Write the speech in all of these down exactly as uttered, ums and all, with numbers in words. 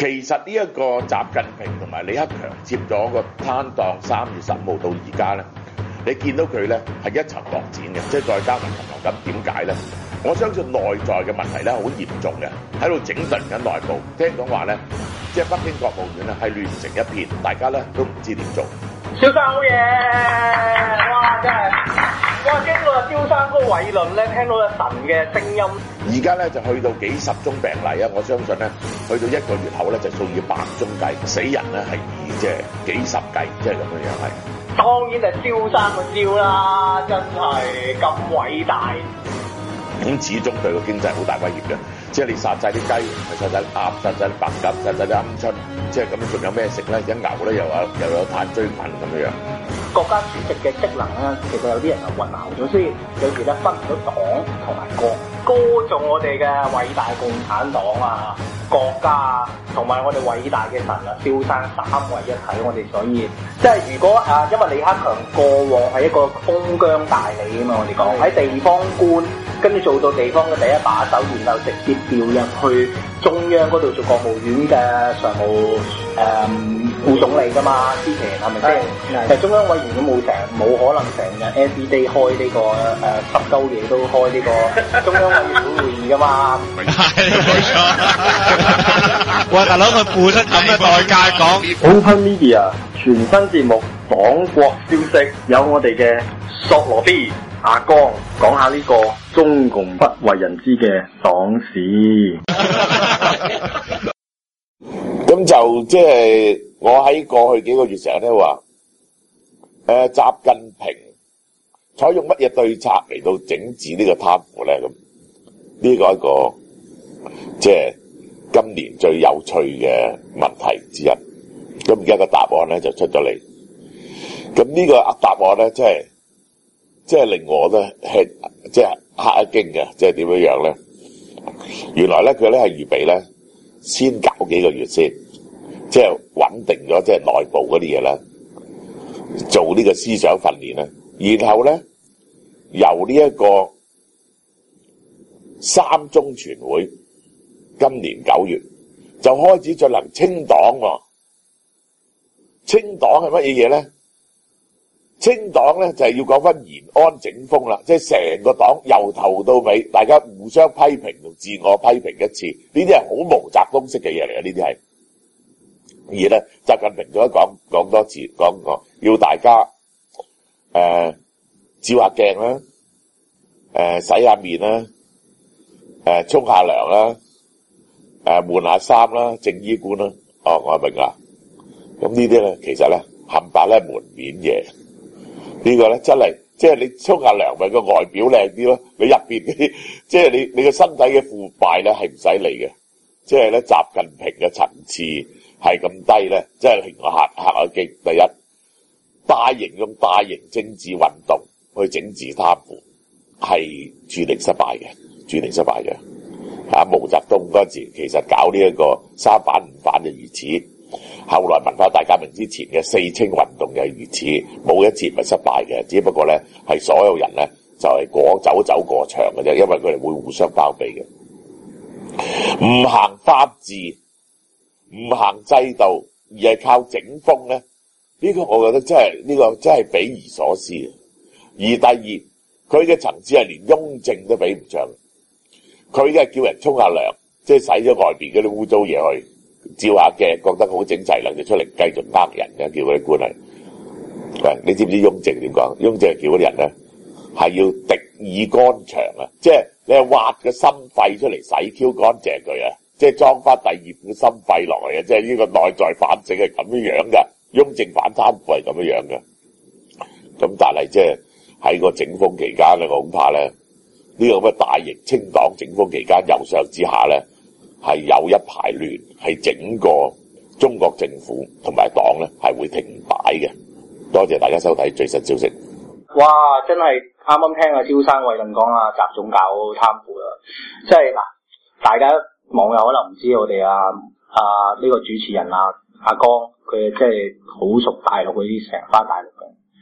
其實呢一個習近平同埋李克強接咗個攤檔，三月十五號到而家咧，你見到佢咧係一籌莫展嘅，即係再加埋禽流感，點解咧？我相信內在嘅問題咧好嚴重嘅，喺度整頓緊內部。聽講話咧，即係北京國務院咧係亂成一片，大家咧都唔知點做。 蕭生好嘢，哇真係，哇經過蕭生嗰個偉論咧，聽到個神嘅聲音。 而家咧就去到幾十宗病例啊！我相信咧，去到一個月後咧就數以百宗計，死人咧係以即係幾十計，即係咁樣樣係。 當然係蕭生個蕭啦，真係咁偉大。 咁始終對個經濟好大威脅嘅，即係你殺晒啲雞，殺晒啲鴨，殺晒啲白鴿，殺晒啲鵪鶉，即係咁樣仲有咩食咧？一牛咧又話又有炭疽菌咁樣樣。國家主席嘅職能咧，其實有啲人係混淆咗，所以有時咧分唔到黨同埋國。歌頌我哋嘅偉大共產黨啊、國家啊，同埋我哋偉大嘅神啊，蕭生三位一體，我哋所以即係如果啊，因為李克強過往係一個封疆大吏啊嘛，我哋講喺地方官，跟住做到地方嘅第一把手，然後直接調入去中央嗰度做國務院嘅常務誒、嗯、副總理噶嘛，之前係咪先？其實中央委員都冇成，冇可能成日 every day 開呢、這個誒十鳩嘢都開呢個中央委員會會議噶嘛。 係冇錯。喂，大佬佢付出咁嘅代價講 Open Media 全新節目黨國消息，有我哋嘅索羅 B 阿江講下呢個中共不為人知嘅黨史。 咁就即係我喺過去幾個月成日都話，誒習近平採用乜嘢對策嚟到整治呢個貪腐咧？咁呢個一個即係今年最有趣嘅問題之一。咁而家個答案咧就出咗嚟。咁呢個答案咧，即係即係令我咧係即係嚇一驚嘅，即係點樣樣咧？原來咧佢咧係預備咧先搞幾個月先，即係穩定咗即係內部嗰啲嘢啦，做呢個思想訓練啦，然後咧由呢一個三中全會今年九月就開始進行清黨喎。清黨係乜嘢嘢咧？清黨咧就係、是、要講翻延安整風啦，即係成個黨由頭到尾，大家互相批評同自我批評一次，呢啲係好毛澤東式嘅嘢嚟嘅，呢啲係。而咧，習近平仲一講講多次，講過要大家誒、呃、照下鏡啦，誒、呃、洗下面啦，誒沖下涼啦，誒換下衫啦，正衣冠啦。哦，我明啦。咁呢啲咧，其實咧冚唪唥門面嘢。這個、呢個咧真係，即係你沖下涼咪個外表靚啲咯，你入邊嗰啲，即係你你個身體嘅腐敗咧係唔使理嘅。即係咧，習近平嘅層次係咁低咧，即係令我嚇嚇一驚。第一，大型咁大型政治運動去整治貪腐係注定失敗嘅，注定失敗嘅。啊，毛澤東嗰陣時其實搞呢一個三反五反就如此。後來文化大革命之前嘅四清運動又係如此，冇一次唔係失敗嘅，只不過咧係所有人咧就係、是、過走走過場嘅啫，因為佢哋會互相包庇嘅。唔行法治，唔行制度，而係靠整風咧，呢、這個我覺得真係呢、這個真係匪夷所思。而第二，佢嘅層次係連雍正都比唔上，佢嘅叫人沖下涼，即係洗咗外邊嗰啲污糟嘢去。照下鏡，覺得好整齊啦，就出嚟繼續呃人嘅，叫嗰啲官嚟。喂，你知唔知雍正點講？雍正係叫嗰啲人咧，係要滴耳乾腸啊！即係你係挖個心肺出嚟洗 Q 乾淨佢啊！即係裝翻第二副心肺落嚟啊！即係呢個內在反省係咁樣樣嘅。雍正反貪腐係咁樣樣嘅。咁但係即係喺個整風期間咧，我恐怕咧呢、這個咁嘅大型清黨整風期間由上之下咧。係有一排亂，係整個中國政府同埋黨咧係會停擺嘅。多謝大家收睇最新消息。 哇！真係啱啱聽阿蕭生偉論講啊，習總搞貪腐啦，即係嗱，大家網友可能唔知我哋啊啊呢、這個主持人啊阿江，佢即係好熟大陸嗰啲，成日返大陸嘅。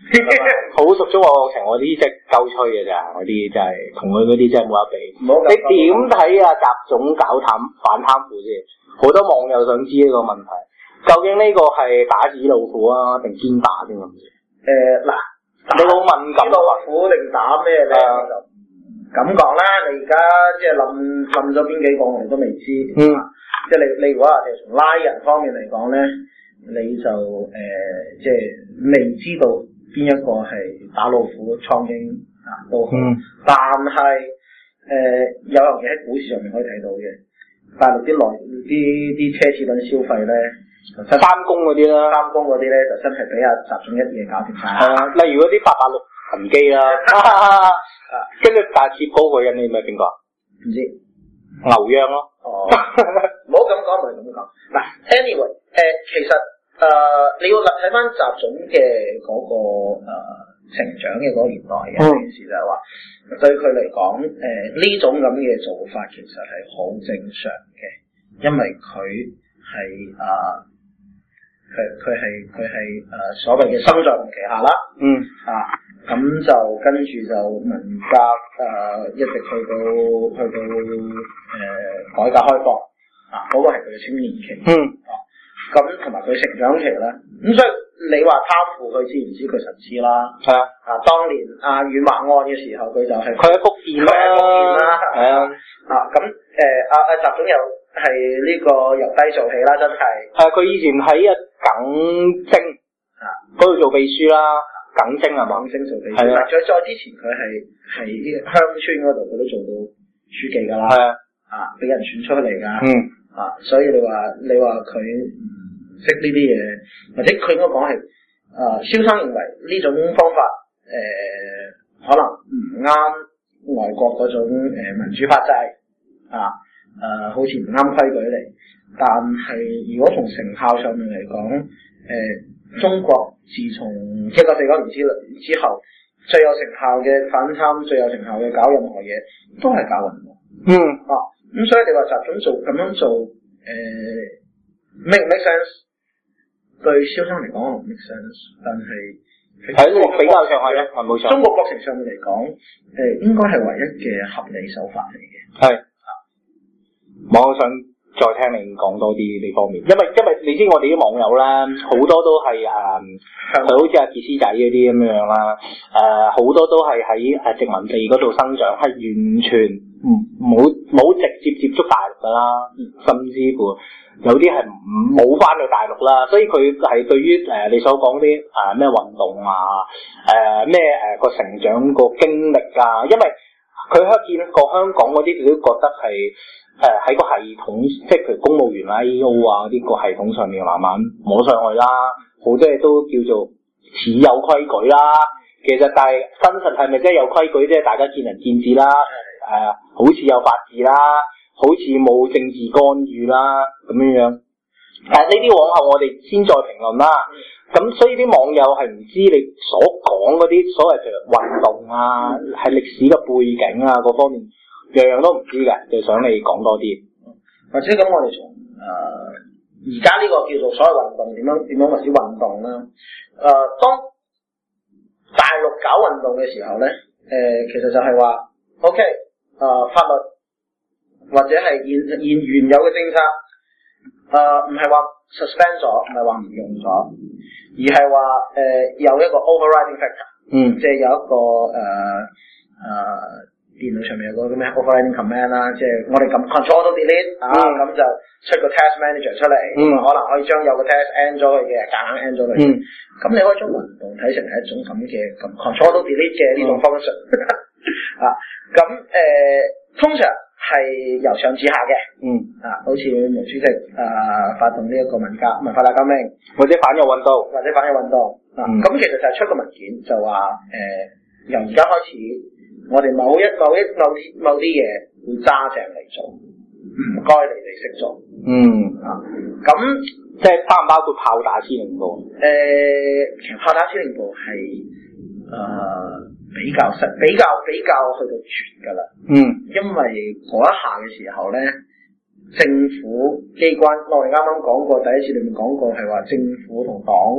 好熟中國國情，我啲即係鳩吹嘅咋，我啲真係同佢嗰啲真係冇得比。你點睇啊？習總搞貪反貪腐先？好多網友想知呢個問題，究竟呢個係打紙老虎啊，定堅打先咁？誒嗱、呃，你好敏感。老虎定打咩咧？就咁講啦，你而家即係冧冧咗邊幾個，我哋都未知。嗯，即係你你如果話從拉人方面嚟講咧，你就誒、呃、即係未知道邊一個係打老虎蒼蠅啊都好，嗯、但係誒、呃、有樣嘢喺股市上面可以睇到嘅，大陸啲內啲啲奢侈品消費咧，三公嗰啲啦，三公嗰啲咧就真係俾阿習總一夜搞掂晒。係啊，例如嗰啲八八六恒基啦，啊，跟住但係接嗰個人你咪邊個？唔知牛央咯。哦，唔好咁講，唔係咁講。嗱 ，anyway， 誒、呃，其實誒、呃、你要睇翻習總嘅嗰、那個誒、呃、成長嘅嗰個年代嘅件事就係話，對佢嚟講，誒、呃、呢種咁嘅做法其實係好正常嘅，因為佢係誒佢佢係佢係誒所謂嘅生在旗下啦。嗯啊。咁就跟住就文革誒、呃、一直去到去到誒、呃、改革開放啊，嗰、那個係佢嘅青年期。嗯。啊，咁同埋佢成長期咧，咁所以你話貪腐佢知唔知？佢實知啦。係啊。啊，當年阿阮華案嘅時候，佢就係佢喺福建啦。福建啦。係啊。啊，咁誒阿阿習總又係呢個由低做起啦，真係。係佢以前喺啊耿精啊嗰度做秘書啦。耿精啊，耿精做秘書，係啊。再再之前佢係係啲鄉村嗰度，佢都做到書記噶啦。係啊，啊俾人選出嚟噶。嗯。啊，所以你話你話佢唔識呢啲嘢，或者佢應該講係，啊，蕭生認為呢種方法誒、呃、可能唔啱外國嗰種誒、呃、民主法制啊，誒、呃、好似唔啱規矩嚟。但係如果從成效上面嚟講，誒、呃。中國自從一九四九年之之後，最有成效嘅反貪，最有成效嘅搞任何嘢，都係搞運動。嗯，啊，咁所以你話習總做咁樣做，誒、呃、make 唔 make sense？對蕭生嚟講唔 make sense， 但係喺比較上係咧，冇錯。中國國情上面嚟講，誒、呃、應該係唯一嘅合理手法嚟嘅。係啊，網上。再聽你講多啲呢方面，因為因為你知我哋啲網友咧，好多都係誒，佢、呃、好似阿傑斯仔嗰啲咁樣啦，誒、呃、好多都係喺誒殖民地嗰度生長，係完全唔冇冇直接接觸大陸噶啦，甚至乎有啲係冇翻到大陸啦，所以佢係對於誒、呃、你所講啲誒咩運動啊，誒咩誒個成長個經歷啊，因為佢香見過香港嗰啲，佢都覺得係。誒喺、呃、個系統，即係譬如公務員啦、A O 啊嗰啲個系統上面慢慢摸上去啦，好多嘢都叫做似有規矩啦。其實但係真實係咪真係有規矩啫？大家見仁見智啦。誒、呃，好似有法治啦，好似冇政治干預啦咁樣樣。但係呢啲往後我哋先再評論啦。咁所以啲網友係唔知你所講嗰啲所謂譬如運動啊，係歷史嘅背景啊嗰方面。樣樣都唔知嘅，就想你講多啲。或者咁，我哋從誒而家呢個叫做所謂運動點樣點樣為之運動啦？誒、呃，當大陸搞運動嘅時候咧，誒、呃，其實就係話 ，OK，誒、呃，法律或者係現現原有嘅政策，誒，唔係話 suspend 咗，唔係話唔用咗，而係話誒有一個 overriding factor，嗯，即係有一個誒誒。呃呃電腦上面有個咩 overriding command 啦，即係我哋撳 control 到 delete 啊，咁就出個 task manager 出嚟，嗯、可能可以將有個 task end 咗佢嘅，夾硬 end 咗佢。咁、嗯、你可以將運動睇成係一種咁嘅咁 control 到 delete 嘅呢種 function、嗯、啊。咁誒、呃，通常係由上至下嘅，嗯啊，好似毛主席啊發動呢一個文革文化大革命，或者反右運動，或者反右運動啊。咁、嗯、其實就係出個文件就話誒、呃，由而家開始。我哋某一某一某啲某啲嘢會揸正嚟做，唔該你哋識做。嗯啊，咁即係包唔包括炮打司令部？誒、呃，其實炮打司令部係誒、呃、比較實，比較比較去到絕噶啦。嗯，因為嗰一下嘅時候咧，政府機關我哋啱啱講過，第一次裏面講過係話政府同黨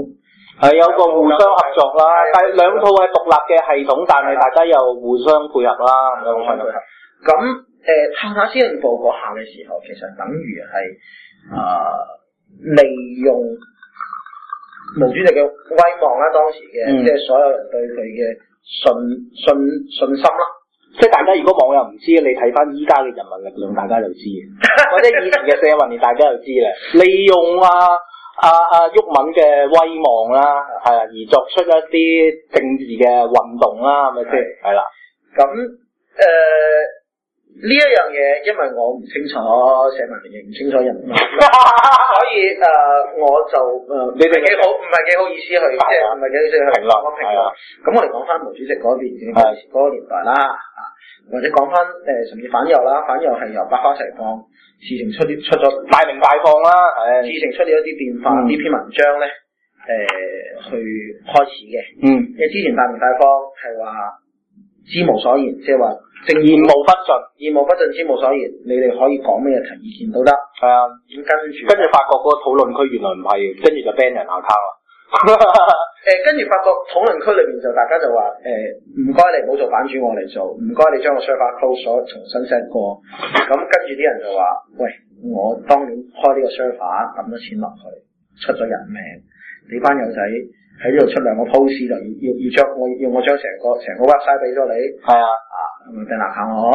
係有個互相合作啦，但係兩套係獨立嘅系統，但係大家又互相配合啦，咁樣係咪？ 咁誒，炮打司令部嗰下嘅時候，其實等於係啊利用毛主席嘅威望啦，當時嘅、嗯、即係所有人對佢嘅信信信心啦。 即係大家如果網友唔知，你睇翻依家嘅人民力量，大家就知；或者以前嘅社運，大家就知啦。利用啊啊啊毓民嘅威望啦，係啊，而作出一啲政治嘅運動啦，係咪先？係啦。 咁誒呢一樣嘢，因為我唔清楚社民連亦唔清楚人民，所以誒、呃、我就誒唔係幾好，唔係幾好意思去，即係唔係幾好意思去評論講評論。咁我哋講翻毛主席嗰邊嗰個年代啦，啊或者講翻誒甚至反右啦，反右係由百花齊放，事情出啲出咗大鳴大放啦，係事情出咗一啲變化，呢、嗯、篇文章咧誒、呃、去開始嘅， 嗯， 因為之前大鳴大放係話知無所言，即係話。 言無不盡， 言無不盡，知無所言。你哋可以講咩提意見都得。 係啊， 咁跟住， 跟住發覺嗰個討論區原來唔係，跟住就 ban 人 account 啦。 誒，跟住發覺討論區裏邊就大家就話誒，唔該你唔好做版主，我嚟做。唔該你將個 server close 咗，重新 set 過。咁跟住啲人就話，喂，我當年開呢個 server 抌咗錢落去，出咗人命，你班友仔。喺呢度出兩個 post 就要要要將我要我將成個成個 website 俾咗你， 係啊， 啊咁咪掟爛下我，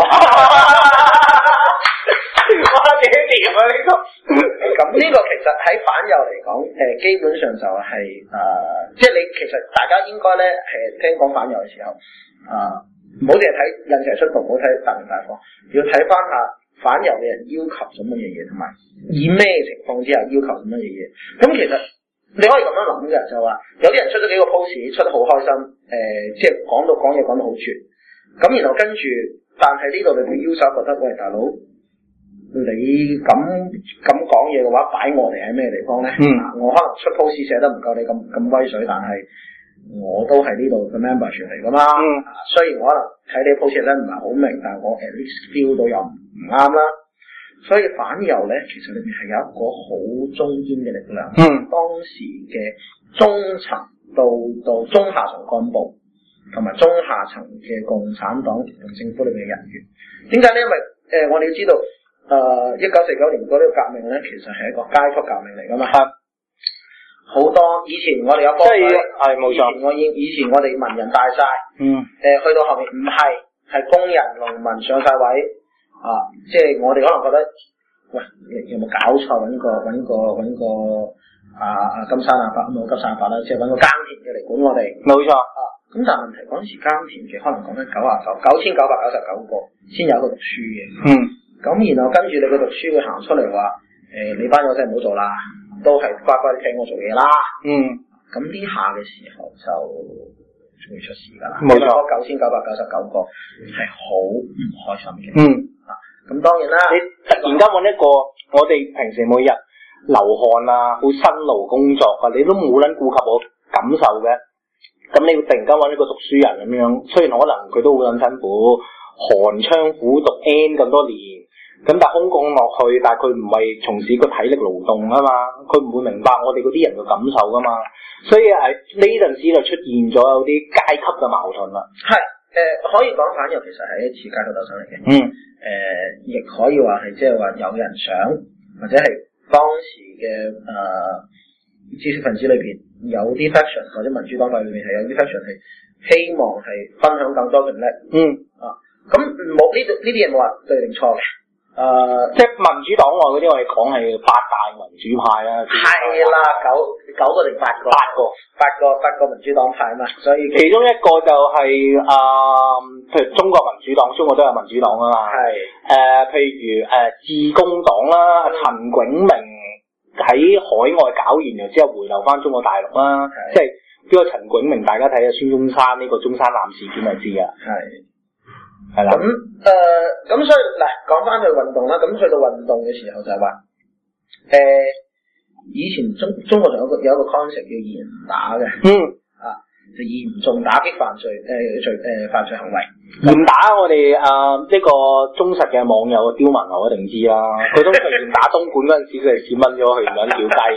哇幾掂啊呢個！ 咁呢個其實喺反右嚟講，誒、呃、基本上就係、是、誒、呃，即係你其實大家應該咧係聽講反右嘅時候，啊唔好淨係睇印石出道，唔好睇大鳴大放，要睇翻下反右嘅人要求咗乜嘢嘢，同埋以咩情況之下要求咗乜嘢嘢，咁其實。你可以咁樣諗嘅，就話有啲人出咗幾個 post 出得好開心，誒、呃，即係講到講嘢講得好絕，咁然後跟住，但係呢度你會要手覺得，喂大佬，你咁咁講嘢嘅話，擺我哋喺咩地方咧？嗯，我可能出 post 寫得唔夠你咁咁威水，但係我都係呢度嘅 membership 嚟噶嘛。嗯，雖然我可能睇你 post 寫得唔係好明，但係我 at least feel 到又唔啱啦。所以反右咧，其實裏面係有一個好中堅嘅力量。嗯，當時嘅中層到到中下層幹部，同埋中下層嘅共產黨同政府裏面嘅人員。點解咧？因為誒、呃，我哋要知道，誒，一九四九年嗰啲革命咧，其實係一個階級革命嚟噶嘛。係。好多以前我哋有科舉，係冇錯。以前我以以前我哋文人大晒。嗯。誒、呃，去到後面唔係，係工人、農民上晒位。啊！即係我哋可能覺得，喂，你有冇搞錯？揾個揾個揾個啊啊金山阿伯冇金山阿伯啦，即係揾個耕田嘅嚟管我哋。冇錯啊！咁但係問題嗰陣時耕田嘅可能講緊九啊九九千九百九十九個先有一個讀書嘅。嗯。咁然後跟住你個讀書佢行出嚟話，誒、呃、你班友仔唔好做啦，都係乖乖聽我做嘢啦。嗯。咁呢下嘅時候就會出事㗎啦。冇錯。九千九百九十九個係好唔開心嘅。嗯。咁當然啦，你突然間揾一個我哋平時每日流汗啊，好辛勞工作啊，你都冇撚顧及我感受嘅。咁你突然間揾一個讀書人咁樣，雖然可能佢都好撚辛苦，寒窗苦讀 N 咁多年，咁但係空降落去，但係佢唔係從事個體力勞動啊嘛，佢唔會明白我哋嗰啲人嘅感受噶嘛，所以喺呢陣時就出現咗有啲階級嘅矛盾啦。係。誒、呃，可以講反右其實係一次階級鬥爭嚟嘅。嗯。誒、呃，亦可以話係即係話有人想，或者係當時嘅誒、呃、知識分子裏邊有啲 faction 或者民主黨派裏邊係有啲 faction 係希望係分享更多權力。嗯。啊，咁冇呢度呢啲嘢冇話對定錯嘅。誒、呃，即係民主黨外嗰啲，我哋講係八大民主派啦。係啦，九九個定八個？八個，八個，八個民主黨派嘛。所以其中一個就係、是、誒、呃，譬如中國民主黨，中國都有民主黨啊嘛。係。誒、呃，譬如誒，致、呃、公黨啦，陳炯明喺海外搞完然之後回流翻中國大陸啦。即係呢個陳炯明，大家睇下孫中山呢個中山艦事件就知噶。係。係啦，咁誒，咁、呃、所以嗱，講翻去運動啦，咁去到運動嘅時候就係話，誒、呃，以前中中國仲有個有一個 concept 叫嚴打嘅，嗯，啊，就嚴重打擊犯罪，誒、呃、罪，誒、呃、犯罪行為。嚴打我哋啊呢個忠實嘅網友刁文豪一定知啦，佢通常嚴打東莞嗰陣時，佢係閃蚊咗，佢唔想叫雞噶啦。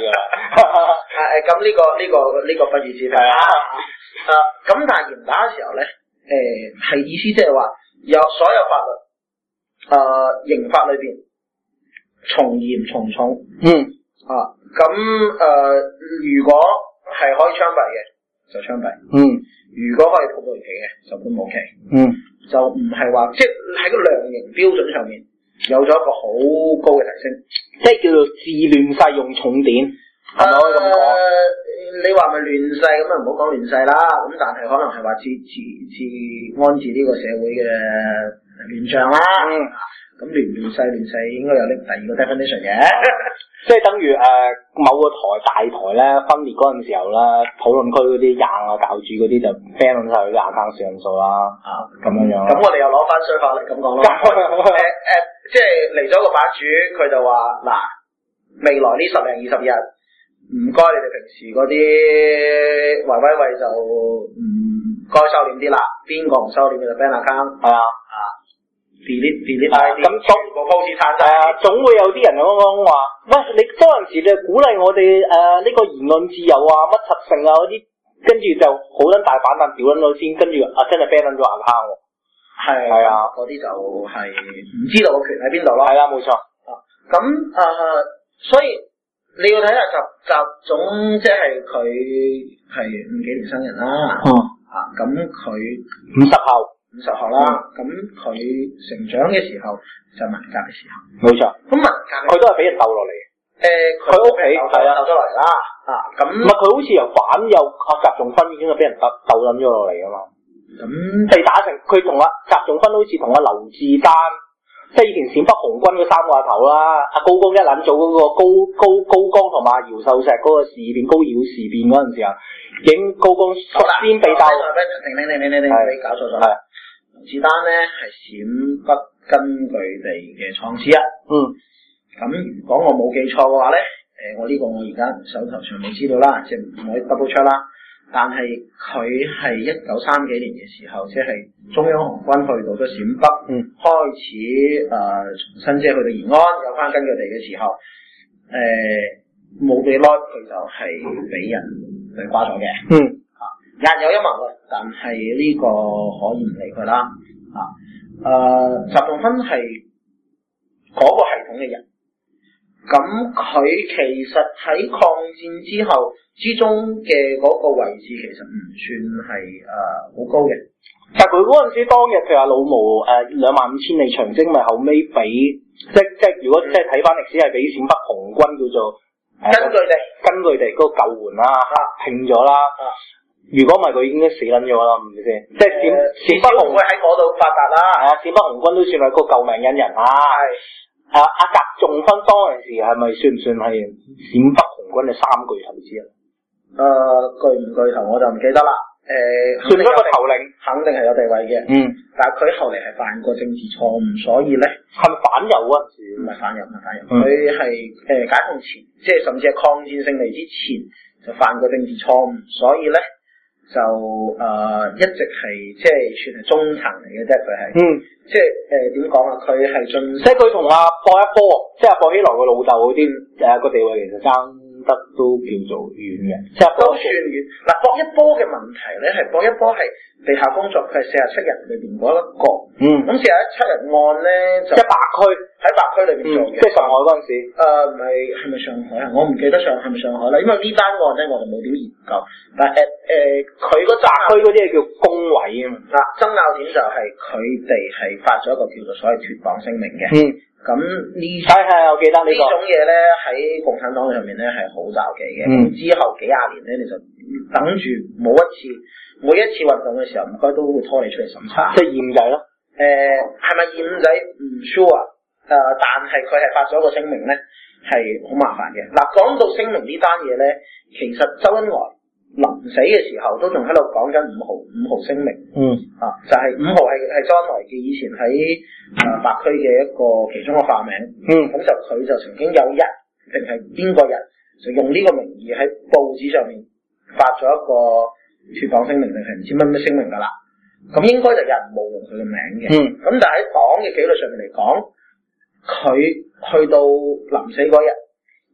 誒咁呢個呢、這個呢、這個不予置評啦。啊咁但係嚴打嘅時候咧，誒、呃、係意思即係話有所有法律，誒、呃、刑法裏邊從嚴從重。嗯。啊咁誒、呃，如果係可以槍斃嘅就槍斃。嗯。如果可以判無期嘅就判無期。嗯。就唔係話即係喺個量刑標準上面有咗一個好高嘅提升， 即係叫做治亂世用重典，係咪可以咁講？ 你話咪亂世咁啊？唔好講亂世啦，咁但係可能係話治治治安置呢個社會嘅亂象啦。嗯，咁亂唔亂世亂世應該有呢第二個 definition 嘅， 即係等於誒、呃、某個台大台咧分裂嗰陣時候咧，討論區嗰啲硬啊教主嗰啲就 ban 晒佢啲 account 上數啦。啊，咁樣樣。咁、嗯、我哋又攞翻衰法嚟咁講咯。誒誒、呃呃，即係嚟咗個版主，佢就話嗱，未來呢十零二十日，唔該你哋平時嗰啲維威位就唔該收斂啲啦，邊個唔收斂就 ban account。係啊。delete delete I D， 咁總個 post 刪晒，總會有啲人咁講話，喂，你嗰陣時你鼓勵我哋誒呢個言論自由啊，乜柒性啊嗰啲，跟住就好撚大反彈，屌撚咗先，跟住啊真係 ban 撚咗 account 喎。係係啊，嗰啲就係唔知道個權喺邊度咯。係啦，冇錯。啊，咁誒、呃，所以你要睇下習習總，即係佢係五幾年生人啦。嗯。啊，咁佢五十後。五十後啦，咁佢、嗯、成長嘅時候就文革嘅時候，冇錯。咁文革佢都係俾人鬥落嚟嘅。誒、呃，佢屋企係啊鬥咗落嚟啦。啊，咁唔係佢好似由反右阿習仲勳已經係俾人鬥鬥撚咗落嚟噶嘛。咁、嗯、被打成佢同阿習仲勳好似同阿劉志丹，即係以前陝北紅軍嗰三個阿頭啦。阿高崗一撚做嗰個高高高崗同埋姚秀石嗰個事變高姚事變嗰陣時啊，已經高崗率先被鬥。停停停停停停，你搞錯咗。係。子丹咧係陝北根據地嘅創始人。嗯，咁如果我冇記錯嘅話咧，誒、呃，我呢個我而家手頭上未知道啦，即係唔可以 double check 啦。但係佢係一九三幾年嘅時候，即係中央紅軍去到咗陝北，嗯，開始誒、呃、重新即係去到延安有翻根據地嘅時候，誒冇幾耐佢就係俾人對瓜咗嘅。嗯。人有陰謀論，但係呢個可以唔理佢啦。啊，誒、呃，習仲勳係嗰個系統嘅人，咁佢其實喺抗戰之後之中嘅嗰個位置其實唔算係誒好高嘅。但係佢嗰陣時當日譬如話老毛誒兩萬五千里長征，咪後尾俾即即如果即係睇翻歷史係俾陝北紅軍叫做、呃、根據地根據地嗰個救援啦，拼咗啦。啊如果唔係佢已經死撚咗啦，唔知先。即係陝陝北紅會喺嗰度發達啦。係啊，陝北紅軍都算係個救命恩人啦。係。啊，阿習仲勳當陣時係咪算唔算係陝北紅軍嘅三巨頭之一？誒、呃，巨唔巨頭我就唔記得啦。誒、呃，算一個頭領，肯定係有地位嘅。嗯。但係佢後嚟係犯過政治錯誤，所以咧係咪反右啊？唔係反右，唔係反右。佢係誒解放前，即係甚至係抗戰勝利之前就犯過政治錯誤，所以咧。就誒、呃、一直係即係算係中層嚟嘅啫，佢係，嗯，即係誒點講啊？佢係進，即係佢同阿薄一波，即係薄熙來個老豆嗰啲誒個地位其實爭得都叫做遠嘅，即係都算遠。嗱，薄一波嘅問題咧係薄一波係地下工作，佢係四十七人裏邊嗰一個，嗯，咁四十七人案咧就即係白區喺白區裏邊做嘅、嗯，即係上海嗰陣時，誒唔係係咪上海啊？我唔記得上係咪上海啦，因為呢單案咧我就冇點研究，但係誒誒。呃佢嗰扎區嗰啲係叫工委啊嘛，嗱爭拗點就係佢哋係發咗一個叫做所謂脫黨聲明嘅，嗯，咁呢係係我記得呢、這個、種嘢咧喺共產黨上面咧係好罩忌嘅，咁、嗯、之後幾廿年咧你就等住冇一次每一次運動嘅時候唔該都會拖你出嚟審查，即係驗仔咯，誒係咪驗仔唔 sure 啊？誒、呃、但係佢係發咗個聲明咧係好麻煩嘅，嗱講到聲明呢單嘢咧，其實周恩來臨死嘅時候都仲喺度講緊五號五號聲明，嗯啊就係、是、五號係係周恩來嘅以前喺誒、呃、白區嘅一個其中一個化名，嗯咁就佢就曾經有人定係邊個人就用呢個名義喺報紙上面發咗一個脫黨聲明定係唔知乜乜聲明噶啦，咁應該就有人冒用佢嘅名嘅，嗯咁但係喺黨嘅紀律上面嚟講，佢去到臨死嗰日。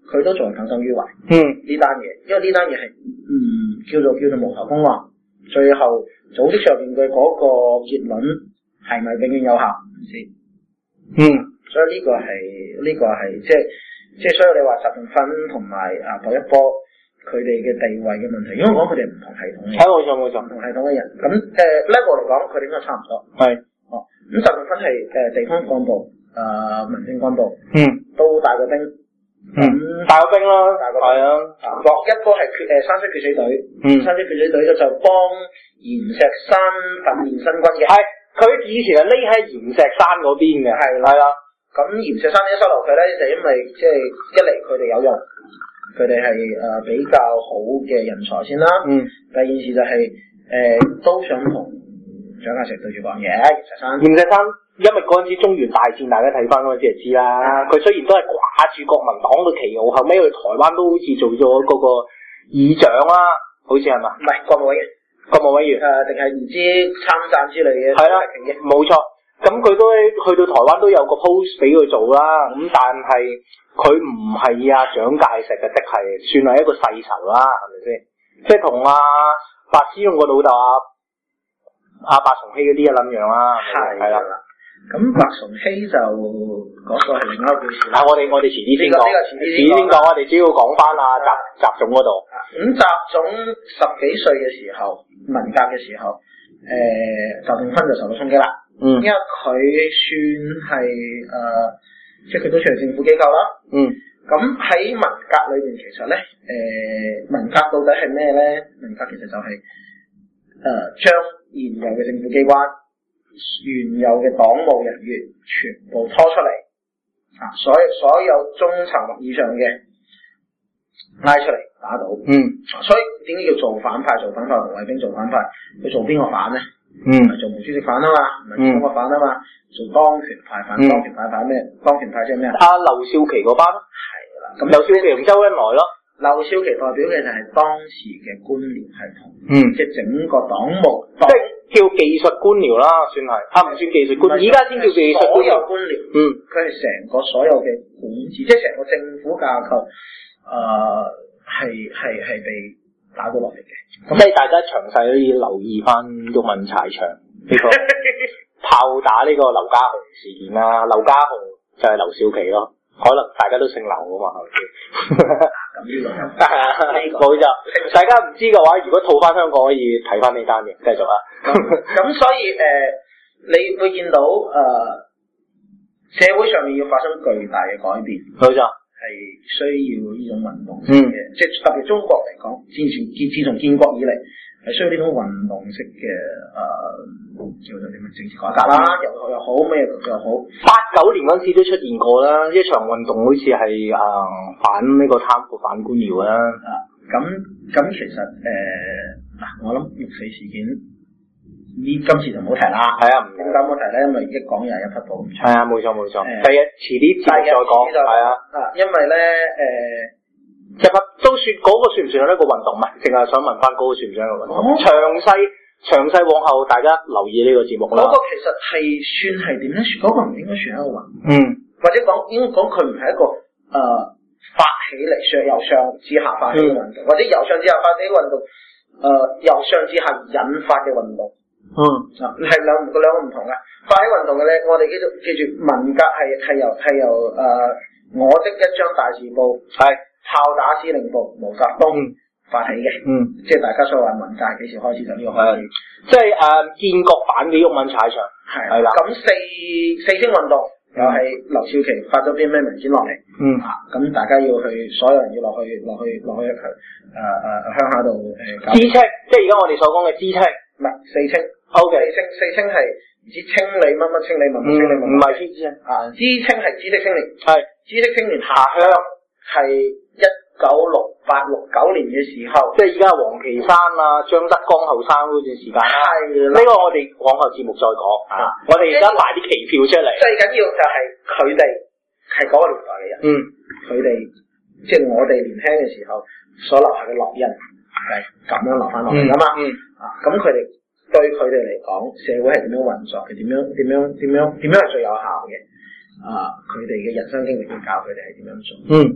佢都仲係耿耿於懷。 嗯， 呢單嘢，因為呢單嘢係嗯叫做叫做無頭空話，最後組織上面嘅嗰個結論係咪永遠有效唔知。 嗯， 所以呢個係呢、這個係即係即係，所以你話習近平同埋啊薄一波佢哋嘅地位嘅問題，因為講佢哋唔同系統嘅， 係冇錯冇錯， 唔同系統嘅人。咁誒 level 嚟講，佢哋應該差唔多。 係， 哦，咁習近平係誒地方幹部，誒、呃、民政幹部， 嗯， 都帶過兵，咁、 嗯、大個兵啦， 大個兵係啊， 薄一波係決誒山西決死隊， 嗯， 山西決死隊咧就幫閻錫山訓練新軍嘅。 係，佢以前係匿喺閻錫山嗰邊嘅，係啦，係啦。 咁閻錫山點解收留佢咧？就因為即係一嚟佢哋有用，佢哋係誒比較好嘅人才先啦。 嗯。 第二件事就係、是、誒、呃、都想同蔣介石對住講嘢。閻錫山， 閻錫山因為嗰陣時中原大戰，大家睇翻嗰陣時就知啦。佢、嗯、雖然都係掛住國民黨嘅旗號，後尾去台灣都好似做咗嗰個議長啦，好似係嘛？ 唔係國務委員， 國務委員誒定係唔知參贊之類嘅。係啦， 冇錯。咁佢都去到台灣都有個 post 俾佢做啦，咁但係佢唔係阿蔣介石嘅嫡系，算係一個世仇啦，係咪先？即係同阿白思勇個老豆阿阿白崇禧嗰啲一撚樣啦，係啦。 咁白崇禧就嗰、那個係另一個故事啦。 我哋我哋遲啲先講， 呢、這個遲啲先講，我哋主要講翻阿習習總嗰度。 咁習總十幾歲嘅時候，文革嘅時候，誒、呃，習近平就受到衝擊啦。 嗯， 因為佢算係誒、呃，即係佢都算係政府機構啦。嗯，咁喺文革裏邊，其實咧，誒、呃，文革到底係咩咧？文革其實就係、是、誒，將、呃、現有嘅政府機關、原有嘅黨務人員全部拖出嚟，啊，所有所有中層或以上嘅拉出嚟打倒。嗯，所以點解要做反派？做反派紅衛兵做反派，佢做邊個反咧？嗯，做毛主席反啊嘛，唔係做中國反啊嘛，做當權派反，當權派反咩？當權派即係咩啊？阿劉少奇嗰班咯， 係啦，咁劉少奇同周恩來咯， 劉少奇代表嘅就係當時嘅官僚系統，嗯，即係整個黨務， 即係叫技術官僚啦，算係，啊唔算技術官，而家先叫技術官僚， 官僚，嗯，佢係成個所有嘅管治，即係成個政府架構，誒係係係被打到落嚟嘅， 咁即係大家詳細可以留意翻毓民踩場呢個炮打呢個劉家雄事件啦。劉家雄就係劉少奇咯，可能大家都姓劉噶嘛，係咪先？ 咁呢個冇錯，大家唔知嘅話，如果套翻香港可以睇翻呢單嘢，繼續啦。 咁所以誒、呃，你會見到誒、呃，社會上面要發生巨大嘅改變。 冇錯。 係需要呢種運動式嘅，嗯、即係特別中國嚟講，自從建自從建國以嚟，係需要呢種運動式嘅誒、呃，叫做點樣政治改革啦，又又好咩又好。 八九年嗰陣時都出現過啦，一場運動好似係誒反呢個貪腐反官僚啦。 啊，咁咁其實誒嗱、呃，我諗六四事件。呢今次就唔好提啦，係啊，點解唔好提咧？因為一講又係一匹布咁長。係啊，冇錯冇錯。第日遲啲節目再講，係啊。啊，因為咧誒，一匹都算嗰、那個算唔算係一個運動？唔係，淨係想問翻嗰個算唔算一個運動？詳細詳細往後大家留意呢個節目啦。嗰個其實係算係點咧？嗰、那個唔應該算一個運動。嗯。或者講應該講佢唔係一個誒、呃、發起嚟上由上至下發起嘅運動，嗯、或者由上至下發起嘅運動，誒、呃、由上至下引發嘅運動。嗯，啊，係兩個兩個唔同嘅。發起運動嘅咧，我哋記住記住，文革係係由係由誒、呃、我的一張大字報係炮打司令部毛澤東發起嘅。嗯，即係大家所謂文革幾時開始就呢個開始，即係誒建國版嘅毓民踩場係係啦。咁四四星運動又係劉少奇發咗啲咩文件落嚟。嗯，啊，咁大家要去，所有人要落去落去落去誒誒鄉下度誒。知青，即係而家我哋所講嘅知青，唔係四清。O K， 四清四清係唔知清理乜乜清理乜乜清理乜乜，唔係知青啊，知青係知識青年，係知識青年下鄉係一九六八六九年嘅時候，即係而家黃岐山啊、張德江後生嗰段時間啦。係呢個我哋往後節目再講啊。我哋而家擺啲期票出嚟。最緊要就係佢哋係嗰個年代嘅人，嗯，佢哋即係我哋年輕嘅時候所留下嘅烙印係咁樣留翻落嚟噶嘛，嗯啊，咁佢哋。對佢哋嚟講，社會係點樣運作嘅？點樣點樣點樣點樣係最有效嘅？啊，佢哋嘅人生經歷會教佢哋係點樣做。嗯，啊，呢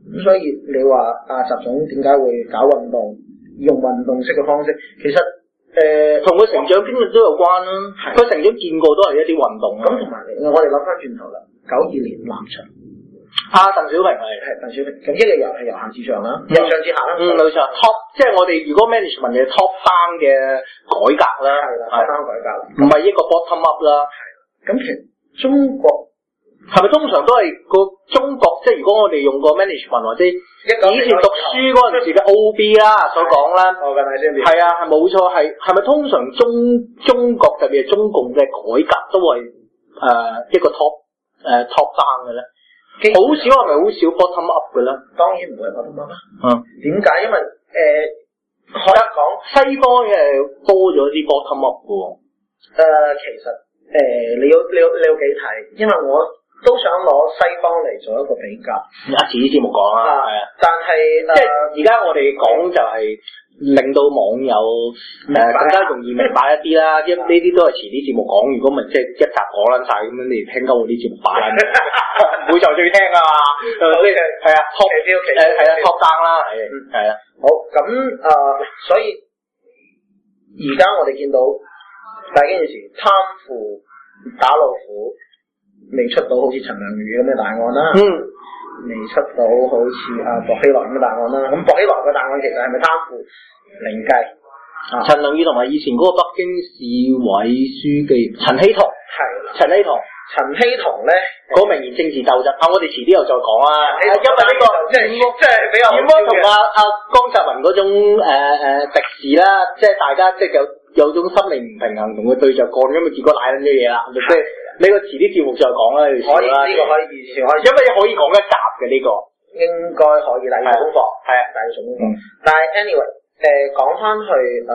咁所以你話阿習總點解會搞運動，用運動式嘅方式，其實誒同佢成長經歷都有關啦。佢成長見過都係一啲運動啦。 咁同埋我哋諗翻轉頭啦，九二年南巡。 啊，鄧小平係係鄧小平，咁一個又係由下至上啦，由上至下啦。 嗯，冇錯 ，top 即係我哋如果 management 嘅 top down 嘅改革啦， 係啦，top down 改革啦， 唔係一個 bottom up 啦。 係啦，咁其實中國係咪通常都係個中國？即係如果我哋用個 management 或者以前讀書嗰陣時嘅 O B 啦所講啦， 我嘅睇先邊。 係啊，係冇錯，係係咪通常中中國特別係中共嘅改革都係誒、呃、一個 top 誒、呃、top down 嘅咧？好少係咪好少 bottom up 嘅咧？ 當然唔會係 bottom up 啦。 嗯， 點解？因為誒、呃、可以講西方嘅多咗啲 bottom up 嘅喎。 誒、呃，其實誒、呃、你要你要你要幾睇？因為我都想攞西方嚟做一個比較。 啊，遲啲節目講啦，係啊。 但係即係而家我哋講就係令到網友誒、呃、更加容易明白一啲啦。因呢啲都係遲啲節目講，如果唔係即係一集講撚晒咁樣，你哋聽緊我啲節目擺撚，唔會就最聽啊嘛。 好嘅， 係啊，top 誒係啊 top down 啦，係係啊。 好咁誒、呃，所以而家我哋見到第一件事貪腐打老虎。未出到好似陳良宇咁嘅大案啦，嗯，未出到好似阿薄熙來咁嘅大案啦。咁薄熙來嘅大案其實係咪貪腐？另計。啊， 陳良宇同埋以前嗰個北京市委書記陳希同， 係陳希同， 陳希同咧， 嗰名言政治鬥爭啊，我哋遲啲又再講啦。因為呢個即係即係比較如果同阿阿江澤民嗰種誒誒敵視啦，即係大家即係有有種心理唔平衡，同佢對着幹，咁咪結果賴撚咗嘢啦，即係。呢個遲啲節目再講啦，可以呢個可以完全可以， 因為可以講一集嘅呢、這個， 應該可以，但係要做功課，係啊，但係要做功課。但係 anyway，誒講翻去誒、呃、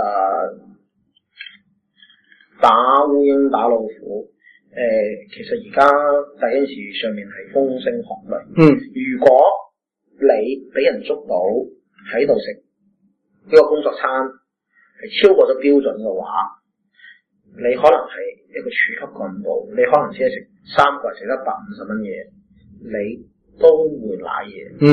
打烏蠅打老虎，誒、呃、其實而家第一件事上面係風聲鶴唳。嗯，如果你俾人捉到喺度食呢個工作餐係超過咗標準嘅話，你可能係一個處級幹部，你可能只係食三個人食一百五十蚊嘢，你都會瀨嘢。嗯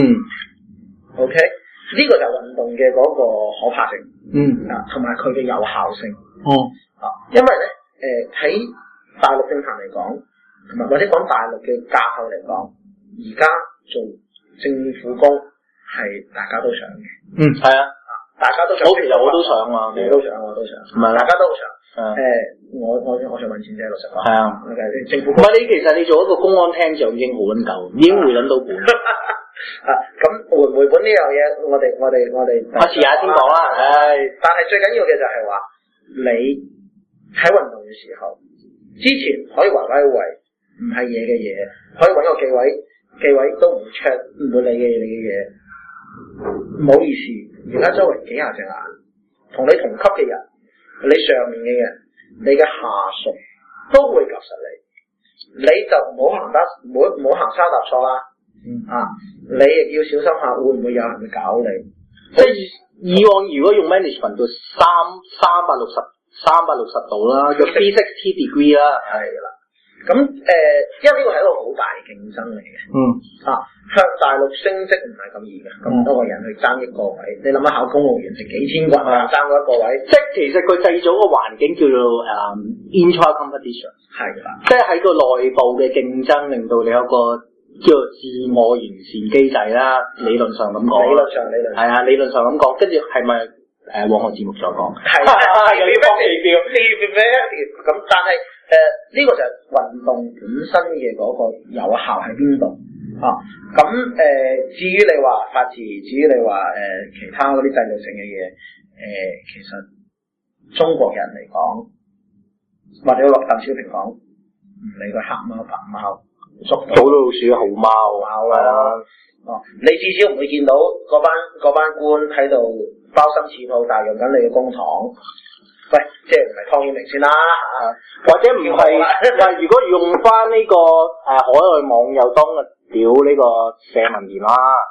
，OK，呢個就係運動嘅嗰個可怕性。嗯，啊，同埋佢嘅有效性。哦，啊，因為咧，誒、呃、喺大陸政壇嚟講，同埋或者講大陸嘅架構嚟講，而家做政府工係大家都想嘅。嗯，係啊，啊，大家都想。我其實我都想啊，你都想，我都想，唔係大家都好想。誒、呃，我我我想揾錢啫，老實講。係啊，政府唔係你其實你做一個公安廳長已經好撚夠，已經回撚到本。啊，咁回唔回本呢樣嘢，我哋我哋我哋。我遲下先講啦，唉。但係最緊要嘅就係話，你喺運動嘅時候，之前可以圍威喂，唔係嘢嘅嘢，可以揾個紀委，紀委都唔 check，唔會理嘅你嘅嘢。唔好意思，而家周圍幾廿隻眼，同你同級嘅人。你上面嘅人，你嘅下屬都會及實你，你就唔好行得，唔好唔好行差踏錯啦。嗯啊，你亦要小心下，會唔會有人去搞你？即係以往如果用 management 到三三百六十三百六十度啦，用三百六十 degree 啦，係啦。咁誒、呃，因為呢個係一個好大嘅競爭嚟嘅。嗯啊，向大陸升職唔係咁易嘅，咁多個人去爭一個位。你諗下考公務員係幾千個人爭嗰一個位，即係其實佢製造個環境叫做誒、um, intra competition， 係啦，即係喺個內部嘅競爭，令到你有個叫做自我完善機制啦。理論上咁講，理論上理論係啊，理論上咁講，跟住係咪誒往後節目再講？係有啲方面標，咁但係。誒，呢、呃這個就係運動本身嘅嗰個有效喺邊度啊？咁誒、呃，至於你話法治，至於你話誒、呃、其他嗰啲制度性嘅嘢，誒、呃，其實中國人嚟講，或者落鄧小平講，唔理佢黑貓白貓，捉到老鼠好貓貓啦。哦，你至少唔會見到嗰班嗰班官喺度包心似肚，大用緊你嘅公帑。喂，即係唔係湯顯明先啦嚇，或者唔係話如果用翻呢、這個誒、呃、海外網友當日屌呢個社民連啦，誒、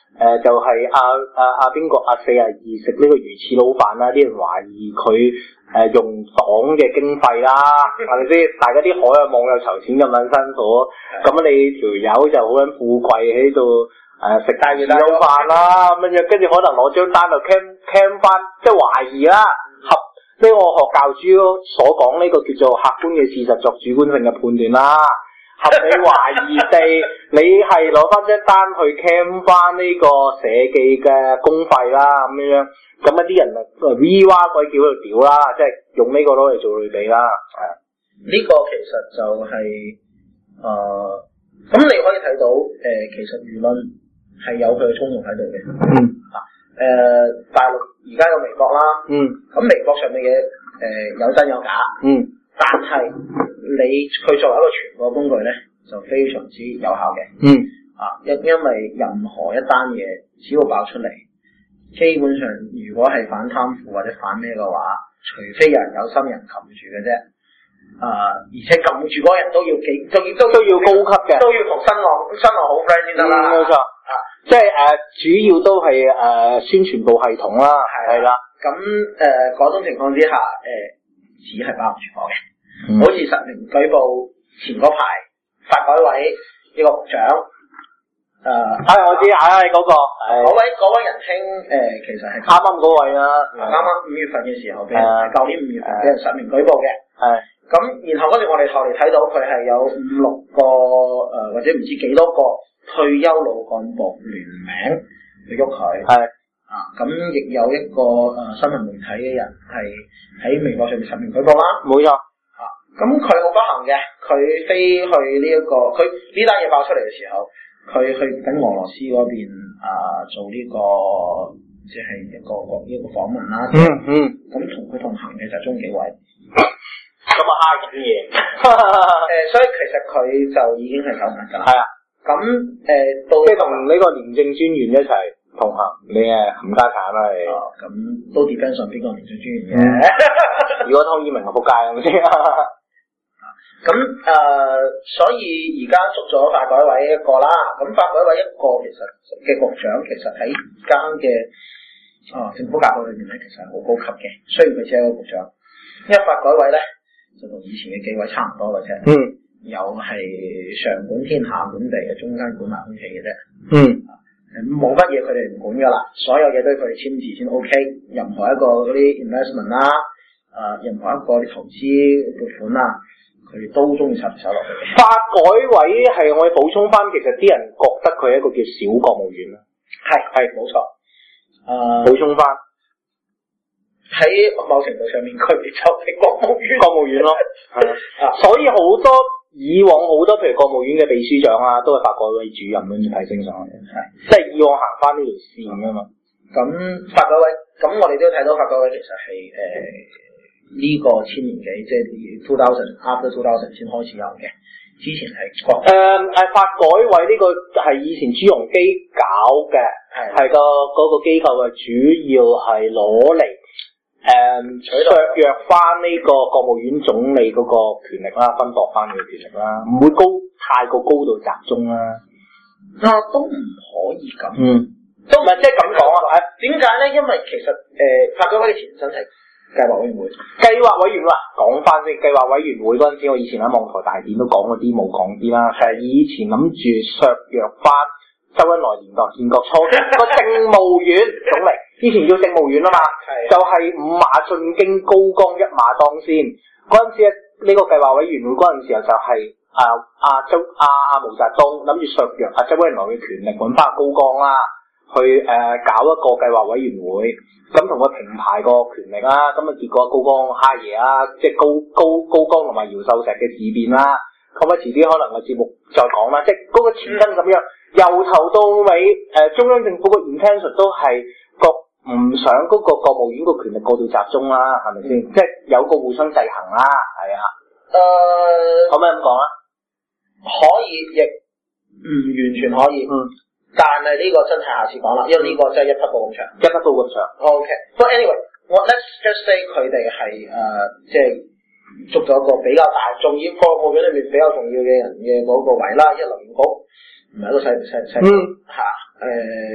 誒、呃、就係阿阿阿邊個阿四廿二食呢個魚翅撈飯啦，啲人懷疑佢誒、呃、用黨嘅經費啦，係咪先？大家啲海外網友籌錢咁撚辛苦，咁你條友就好撚富貴喺度誒食大魚撈飯啦，咁樣跟住可能攞張單就 cam cam 翻，即係懷疑啦，合呢個學教主所講呢個叫做客觀嘅事實作主觀性嘅判斷啦。合理懷疑地，你係攞翻張單去 cam 翻呢個社記嘅公費啦，咁樣，咁一啲人啊 V 哇鬼叫喺度屌啦，即係用呢個攞嚟做類比啦，係啊。 呢個其實就係、是、誒，咁、呃、你可以睇到誒、呃，其實輿論係有佢嘅衝動喺度嘅。 嗯。 啊，誒、呃，大陸而家有微博啦。嗯。咁微博上面嘅誒有真有假。嗯。但係你佢作為一個傳播工具咧，就非常之有效嘅。嗯。啊，因因為任何一單嘢只要爆出嚟，基本上如果係反貪腐或者反咩嘅話，除非有人有心人擒住嘅啫。啊，而且撳住嗰個人都要幾，都要都都要高級嘅， 都要同新浪新浪好 friend 先得啦。 冇錯。啊，即係誒、呃，主要都係誒、呃、宣傳部系統啦，係啦。 咁誒嗰種情況之下，誒、呃、只係包唔住火嘅。嗯、好似實名舉報前嗰排發改委呢個局長，誒、呃， 係、哎、我知，係嗰個， 嗰位嗰位仁兄，誒、呃，其實係啱啱嗰位啦， 啱啱五月份嘅時候俾人，係舊年五月份俾人實名舉報嘅，係，咁然後跟住我哋後嚟睇到佢係有五六個誒、呃、或者唔知幾多個退休老幹部聯名去喐佢，係。啊，咁亦有一個誒、呃、新聞媒體嘅人係喺微博上面實名舉報啦， 冇錯。 啊，咁佢好不幸嘅，佢飛去呢、這、一個，佢呢單嘢爆出嚟嘅時候，佢去緊俄羅斯嗰邊啊做呢、這個即係、就是、一個個呢個訪問啦。嗯嗯。咁同佢同行嘅就中紀委。 咁啊蝦緊嘢。 誒、呃，所以其實佢就已經係走緊㗎啦。係啊。咁誒、呃，到即係同呢個廉政專員一齊。同行，你誒冚家產啦你。 哦，咁都 depends on 邊個廉政專員嘅。 如果湯以明就仆街咁先。 咁誒、呃，所以而家捉咗發改委一個啦。咁發改委一個其實嘅局長，其實喺而家嘅啊政府架構裏面咧，其實係好高級嘅。雖然佢只係一個局長，因為發改委咧就同以前嘅紀委差唔多嘅啫。嗯。又係上管天下管地嘅，中間管埋空氣嘅啫。嗯。冇乜嘢佢哋唔管噶啦，所有嘢都係佢哋簽字先 OK。任何一個嗰啲 investment 啦，誒，任何一個啲投資撥款啦，佢哋都中意插住手落去嘅。 發改委係我哋補充翻，其實啲人覺得佢係一個叫小國務院啦。 係係冇錯。誒，補、 呃、充翻喺某程度上面，佢哋就係國務院， 國務院咯。係啊，所以好多。以往好多譬如國務院嘅秘書長啊，都係發改委主任咁樣提升上去，係即係以往行翻呢條線噶嘛。 咁發改委，咁我哋都睇到發改委其實係誒呢個千年幾，即係two thousand after two thousand先開始有嘅。之前係國誒誒發改委呢個係以前朱鎔基搞嘅，係係個嗰個機構嘅主要係攞嚟。誒、嗯，削弱翻呢個國務院總理嗰個權力啦，分薄翻佢嘅權力啦，唔會高太過高度集中啦。 啊，都唔可以咁。 嗯，都唔係即係咁講啊。係點解咧？因為其實誒、呃，發改委嘅前身係計劃委員會。計劃委員會講翻先，計劃委員會嗰陣時，我以前喺網台大典都講嗰啲，冇講啲啦。係以前諗住削弱翻周恩來年代建國初期個政務院總理。以前叫政務院啊嘛，就係、是、五馬進京，高崗一馬當先。嗰陣時咧，呢、這個計劃委員會嗰陣時候就係啊啊周啊啊毛澤東諗住削弱啊周恩來嘅權力，揾翻高崗啦，去誒、呃、搞一個計劃委員會，咁同佢平排個權力啦。咁啊結果高崗蝦爺啊，即係高高高崗同埋姚秀石嘅事變啦。咁啊遲啲可能個節目再講啦，即係嗰個前身咁樣，由頭到尾誒、呃、中央政府個 intention 都係個。唔想嗰個國務院個權力過度集中啦，係咪先？嗯、即係有個互相制衡啦，係啊。誒、呃，可唔可以咁講啊？ 可以，亦唔完全可以。嗯。但係呢個真係下次講啦，因為呢個真係一匹布咁長。 一匹布咁長。 OK。不過 anyway，我 let's just say 佢哋係誒，即係捉咗一個比較大、重要國務院裏面比較重要嘅人嘅嗰個位啦，一流院局，唔係一個細細細。嗯。嚇誒。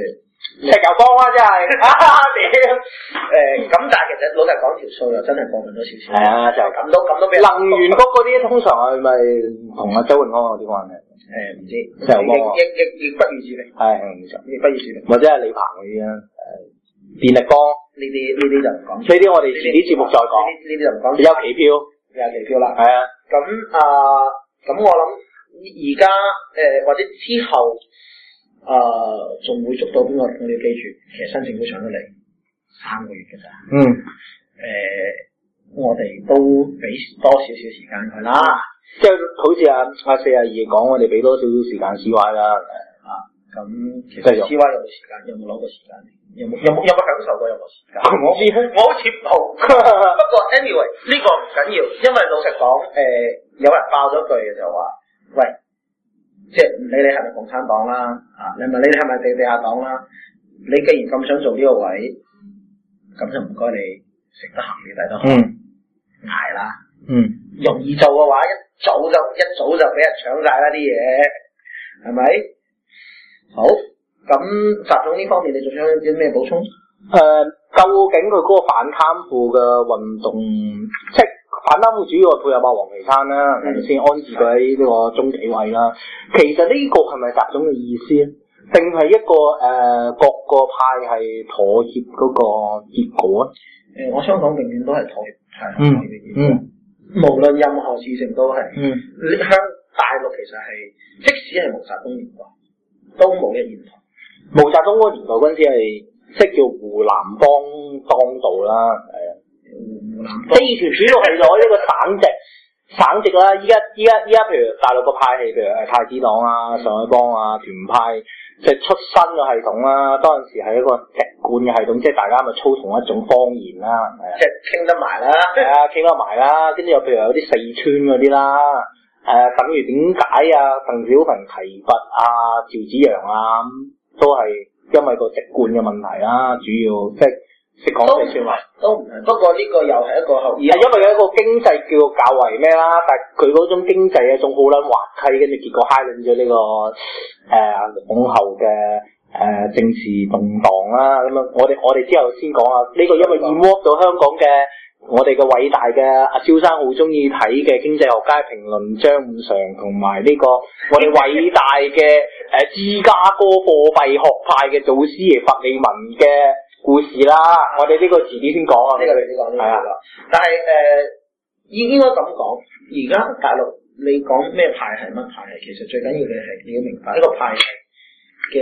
石油幫啦，真係啊屌！ 誒咁，但係其實老實講條數又真係過分咗少少。 係啊，就咁都咁都俾人能源局嗰啲通常係咪同阿周永安嗰啲關係？ 誒唔知， 石油幫亦亦亦不予置評。 係唔常， 亦不予置評。 或者係李鵬嗰啲啊，誒電力幫呢啲呢啲就唔講。 呢啲我哋遲啲節目再講。 呢啲呢啲就唔講。 有期票， 有期票啦。 係啊。 咁啊，咁我諗而家誒或者之後。誒，仲、呃、會捉到邊個？你要記住，其實新政府上咗嚟三個月嘅咋。 嗯。 誒、呃，我哋都俾多少少時間佢啦。 即係好似阿阿四廿二講，我哋俾多少少時間 C Y 啦。 啊，咁其實 C Y 有冇時間？有冇攞過時間？有冇有冇有冇享受過任何時間？我我好似冇。不過 anyway 呢個唔緊要，因為老實講，誒、呃，有人爆咗句嘅就話，喂。即係唔理你係咪共產黨啦，啊，你咪理你係咪地地下黨啦，你既然咁想做呢個位，咁就唔該你食得鹹魚抵得渴，捱啦， 嗯， 容易做嘅話，一早就一早就俾人搶晒啦啲嘢，係咪？好，咁習總呢方面你仲想有啲咩補充？誒、 呃，究竟佢嗰個反貪腐嘅運動，即係。反貪腐主要係配合阿黃岐山啦，係咪先安置佢喺呢個中紀委啦？其實呢個係咪習總嘅意思咧？定係一個誒、呃、各個派係妥協嗰個結果咧？誒、 呃，我香港永遠都係妥協派嘅結果， 嗯， 無論任何事情都係。 嗯， 香大陸其實係即使係毛澤東年代都冇一言堂。 毛澤東嗰個年代嗰陣時係即係叫湖南幫當道啦，係啊。即係以前主要係攞呢個省籍，省籍啦。依家依家依家，譬如大陸個派系，譬如誒太子黨啊、上海幫啊、團派，即係出身嘅系統啦。當陣時係一個直貫嘅系統，即係大家咪操同一種方言啦，係啊， 即係傾得埋啦， 係啊，傾得埋啦。跟住又譬如有啲四川嗰啲啦，誒、呃，等於點解啊？鄧小平提拔啊、趙紫陽啊，都係因為個直貫嘅問題啦，主要即係。識講四川話都唔係，不過呢個又係一個後， 係因為有一個經濟叫較為咩啦，但係佢嗰種經濟一種好撚滑稽，跟住結果揩撚咗呢個誒往後嘅誒政治動盪啦。咁樣我哋我哋之後先講啊，呢、這個因為 involve 到香港嘅我哋嘅偉大嘅阿蕭生好中意睇嘅經濟學家評論張五常同埋呢個我哋偉大嘅誒芝加哥貨幣學派嘅祖師爺佛利民嘅故事啦，我哋呢個遲啲先講啊， 呢個你先講，呢個係啊。但係誒，應應該咁講，而家大陸你講咩派系乜派系，其實最緊要嘅係你要明白呢個派系嘅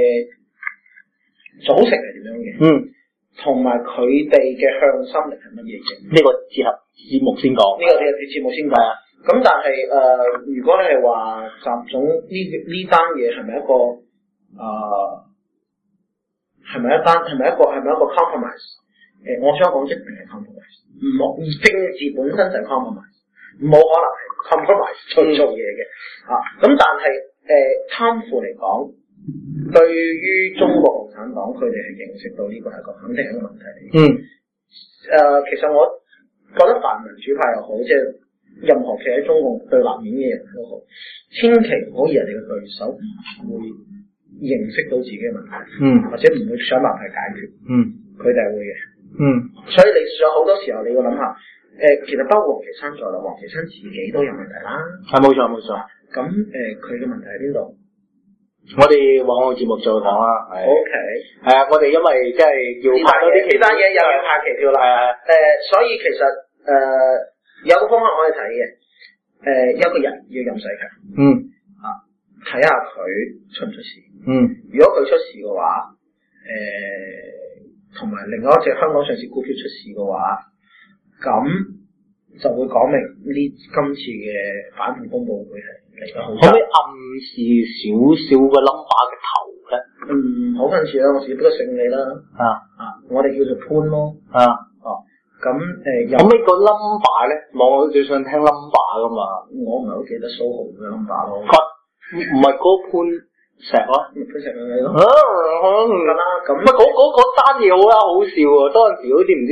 組成係點樣嘅，嗯，同埋佢哋嘅向心力係乜嘢嘅。呢個節合節目先講，呢個節節目先講。咁但係誒、呃，如果你係話習總呢呢單嘢係咪一個誒？呃係咪一單？係咪一個？係咪一個 compromise？誒、呃，我想講一定係 compromise。唔好，政治本身就係 compromise，冇可能係 compromise 做做嘢嘅。啊，咁但係誒貪腐嚟講，對於中國共產黨佢哋係認識到呢個係個肯定係一個問題嚟。嗯。誒、呃，其實我覺得泛民主派又好，即係任何企喺中共對立面嘅人都好，千祈唔好以為你嘅對手唔會認識到自己嘅問題，嗯，或者唔會想辦法解決，嗯，佢哋係會嘅，嗯，所以你有好多時候你要諗下，誒、呃，其實包括黃岐山在內，黃岐山自己都有問題啦，係冇錯冇錯，咁誒，佢嘅、呃、問題喺邊度？我哋往後節目再講啦，係 ，OK，係啊，我哋因為即係要派多啲其他嘢，又要派期票啦，係啊，誒、呃，所以其實誒、呃、有個方法可以睇嘅，誒、呃，一個人要任世強，嗯，啊，睇下佢出唔出事。嗯，如果佢出事嘅話，誒、呃，同埋另外一隻香港上市股票出事嘅話，咁就會講明呢今次嘅反腐風暴會係嚟得好。可唔可以暗示少少個 number 嘅頭咧？嗯，好近似啦，我自己不過姓你啦。啊啊，我哋叫做潘咯。啊哦，咁誒，有咩個 number 咧？我最想聽 number 噶嘛。我唔係好記得蘇豪嘅 number 咯。唔唔係嗰潘。石咯，潘石咪咯，啊，咁啦，咁啊嗰嗰嗰單嘢好啦，好笑喎！當陣時好似唔知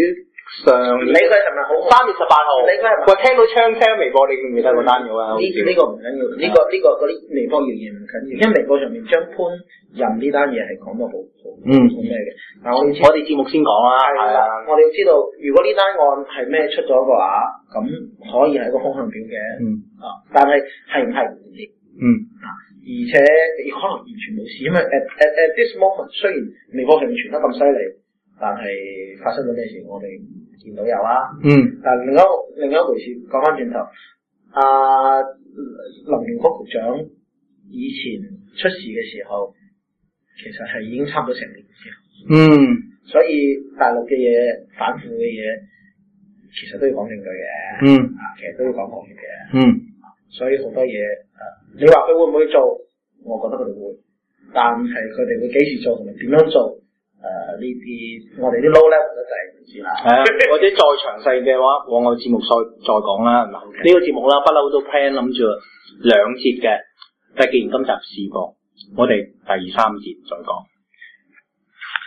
上你佢係咪好三月十八號？ 你佢係咪？ 喂，聽到槍聲微博，你記唔記得嗰單嘢啊？ 呢呢個唔緊要，呢個呢個嗰啲微博謠言唔緊要，因為微博上面將潘任呢單嘢係講到好好嗯好咩嘅。但我哋我哋節目先講啦， 係啦，我哋要知道，如果呢單案係咩出咗嘅話，咁可以係一個風向標嘅。 嗯啊，但係係唔係唔知？ 嗯啊，而且可能完全冇事，因為 at at at this moment 雖然微博上面傳得咁犀利，但係發生咗咩事我哋見到有啊。 嗯。 但另一另一回事，講翻轉頭，啊能源局局長以前出事嘅時候，其實係已經差唔多成年之後。 嗯。 所以大陸嘅嘢、反腐嘅嘢，其實都要講證據嘅。 嗯。 啊，其實都要講講嘅。 嗯。 所以好多嘢，誒，你話佢會唔會做？我覺得佢哋會，但係佢哋會幾時做同埋點樣做？誒呢啲我哋啲 low level 就係唔知啦。 係啊，或者再詳細嘅話，往後節目再再講啦。嗱，呢個節目啦，不嬲都 plan 諗住兩節嘅，但係既然今集試過，我哋第三節再講。